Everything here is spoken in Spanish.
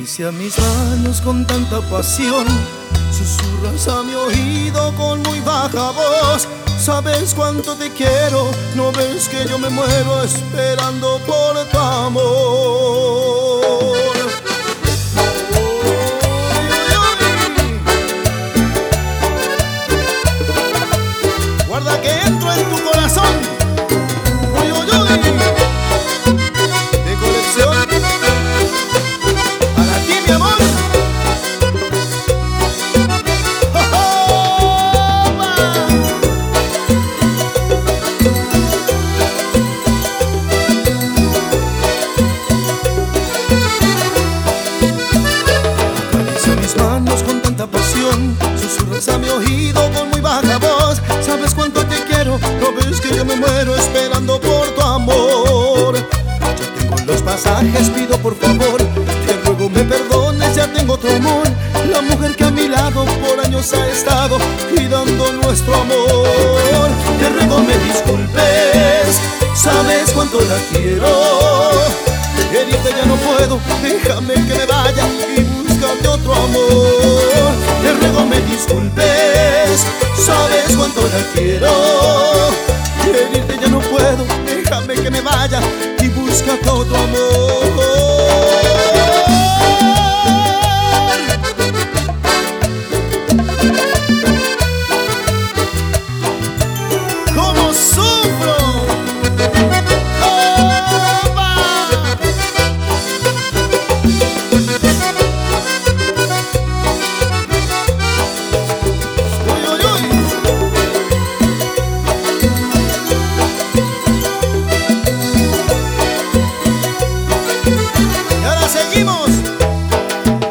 Acaricia mis manos con tanta pasión, susurras a mi oído con muy baja voz. Sabes cuánto te quiero, no ves que yo me muero esperando por tu amor. Guarda que entro en tu corazón. De colección para ti, mi amor. Acaricia mis manos con tanta pasión, susurras a mi oído con muy baja voz. Sabes cuánto te quiero, no ves que yo me muero esperando por tu amor. Ya tengo los pasajes, pido por favor, te ruego me perdones, ya tengo otro amor. La mujer que a mi lado por años ha estado cuidando nuestro amor. Te ruego me disculpes, sabes cuánto la quiero. Herirte ya no puedo, déjame que me vaya y búscate otro amor. Te ruego me disculpes, sabes cuánto la quiero. Herirte ya no puedo, déjame que me vaya y búscate otro amor.